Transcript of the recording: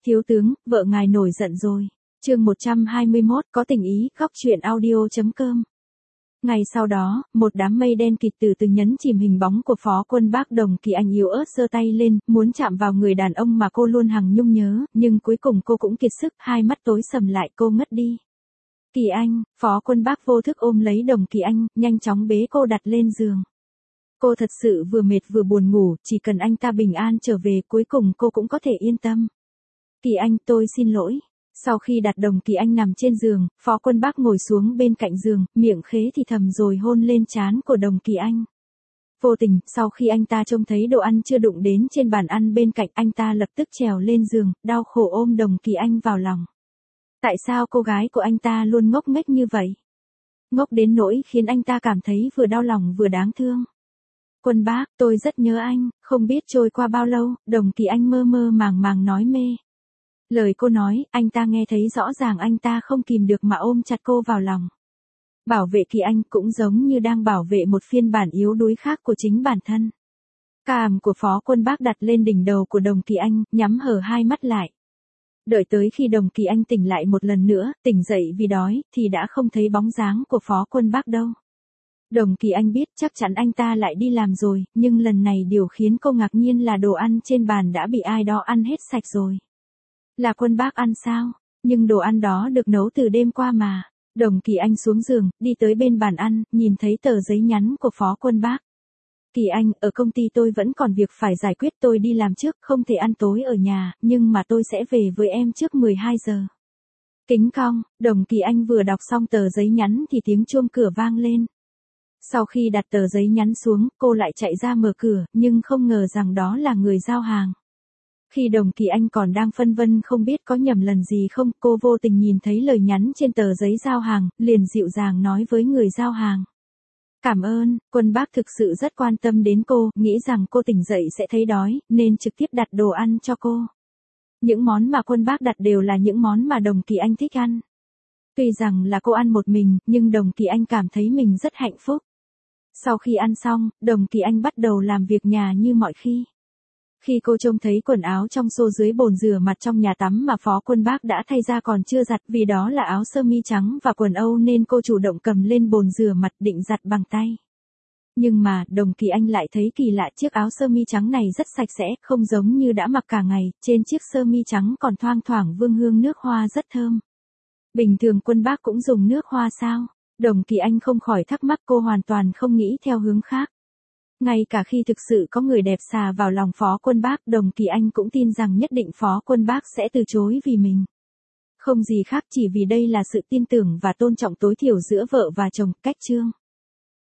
Thiếu tướng, vợ ngài nổi giận rồi. Chương 121, có tình ý, góc truyện audio.com. Ngày sau đó, một đám mây đen kịt từ từ nhấn chìm hình bóng của Phó Quân Bác. Đồng Kỳ Anh yếu ớt giơ tay lên, muốn chạm vào người đàn ông mà cô luôn hằng nhung nhớ, nhưng cuối cùng cô cũng kiệt sức, hai mắt tối sầm lại, cô ngất đi. Kỳ Anh, Phó Quân Bác vô thức ôm lấy Đồng Kỳ Anh, nhanh chóng bế cô đặt lên giường. Cô thật sự vừa mệt vừa buồn ngủ, chỉ cần anh ta bình an trở về, cuối cùng cô cũng có thể yên tâm. Kỳ Anh, tôi xin lỗi. Sau khi đặt Đồng Kỳ Anh nằm trên giường, Phó Quân Bác ngồi xuống bên cạnh giường, miệng khế thì thầm rồi hôn lên trán của Đồng Kỳ Anh. Vô tình, sau khi anh ta trông thấy đồ ăn chưa đụng đến trên bàn ăn bên cạnh, anh ta lập tức trèo lên giường, đau khổ ôm Đồng Kỳ Anh vào lòng. Tại sao cô gái của anh ta luôn ngốc nghếch như vậy? Ngốc đến nỗi khiến anh ta cảm thấy vừa đau lòng vừa đáng thương. Quân Bác, tôi rất nhớ anh, không biết trôi qua bao lâu, Đồng Kỳ Anh mơ mơ màng màng nói mê. Lời cô nói, anh ta nghe thấy rõ ràng, anh ta không kìm được mà ôm chặt cô vào lòng. Bảo vệ Kỳ Anh cũng giống như đang bảo vệ một phiên bản yếu đuối khác của chính bản thân. Cằm của Phó Quân Bác đặt lên đỉnh đầu của Đồng Kỳ Anh, nhắm hờ hai mắt lại. Đợi tới khi Đồng Kỳ Anh tỉnh lại một lần nữa, tỉnh dậy vì đói, thì đã không thấy bóng dáng của Phó Quân Bác đâu. Đồng Kỳ Anh biết chắc chắn anh ta lại đi làm rồi, nhưng lần này điều khiến cô ngạc nhiên là đồ ăn trên bàn đã bị ai đó ăn hết sạch rồi. Là Quân Bác ăn sao? Nhưng đồ ăn đó được nấu từ đêm qua mà. Đồng Kỳ Anh xuống giường, đi tới bên bàn ăn, nhìn thấy tờ giấy nhắn của Phó Quân Bác. Kỳ Anh, ở công ty tôi vẫn còn việc phải giải quyết, tôi đi làm trước, không thể ăn tối ở nhà, nhưng mà tôi sẽ về với em trước 12 giờ. Kính cong, Đồng Kỳ Anh vừa đọc xong tờ giấy nhắn thì tiếng chuông cửa vang lên. Sau khi đặt tờ giấy nhắn xuống, cô lại chạy ra mở cửa, nhưng không ngờ rằng đó là người giao hàng. Khi Đồng Kỳ Anh còn đang phân vân không biết có nhầm lần gì không, cô vô tình nhìn thấy lời nhắn trên tờ giấy giao hàng, liền dịu dàng nói với người giao hàng. Cảm ơn, Quân Bác thực sự rất quan tâm đến cô, nghĩ rằng cô tỉnh dậy sẽ thấy đói, nên trực tiếp đặt đồ ăn cho cô. Những món mà Quân Bác đặt đều là những món mà Đồng Kỳ Anh thích ăn. Tuy rằng là cô ăn một mình, nhưng Đồng Kỳ Anh cảm thấy mình rất hạnh phúc. Sau khi ăn xong, Đồng Kỳ Anh bắt đầu làm việc nhà như mọi khi. Khi cô trông thấy quần áo trong xô dưới bồn rửa mặt trong nhà tắm mà Phó Quân Bác đã thay ra còn chưa giặt, vì đó là áo sơ mi trắng và quần Âu nên cô chủ động cầm lên bồn rửa mặt định giặt bằng tay. Nhưng mà, Đồng Kỳ Anh lại thấy kỳ lạ, chiếc áo sơ mi trắng này rất sạch sẽ, không giống như đã mặc cả ngày, trên chiếc sơ mi trắng còn thoang thoảng vương hương nước hoa rất thơm. Bình thường Quân Bác cũng dùng nước hoa sao? Đồng Kỳ Anh không khỏi thắc mắc, cô hoàn toàn không nghĩ theo hướng khác. Ngay cả khi thực sự có người đẹp xà vào lòng Phó Quân Bác, Đồng Kỳ Anh cũng tin rằng nhất định Phó Quân Bác sẽ từ chối vì mình. Không gì khác, chỉ vì đây là sự tin tưởng và tôn trọng tối thiểu giữa vợ và chồng. Cách chương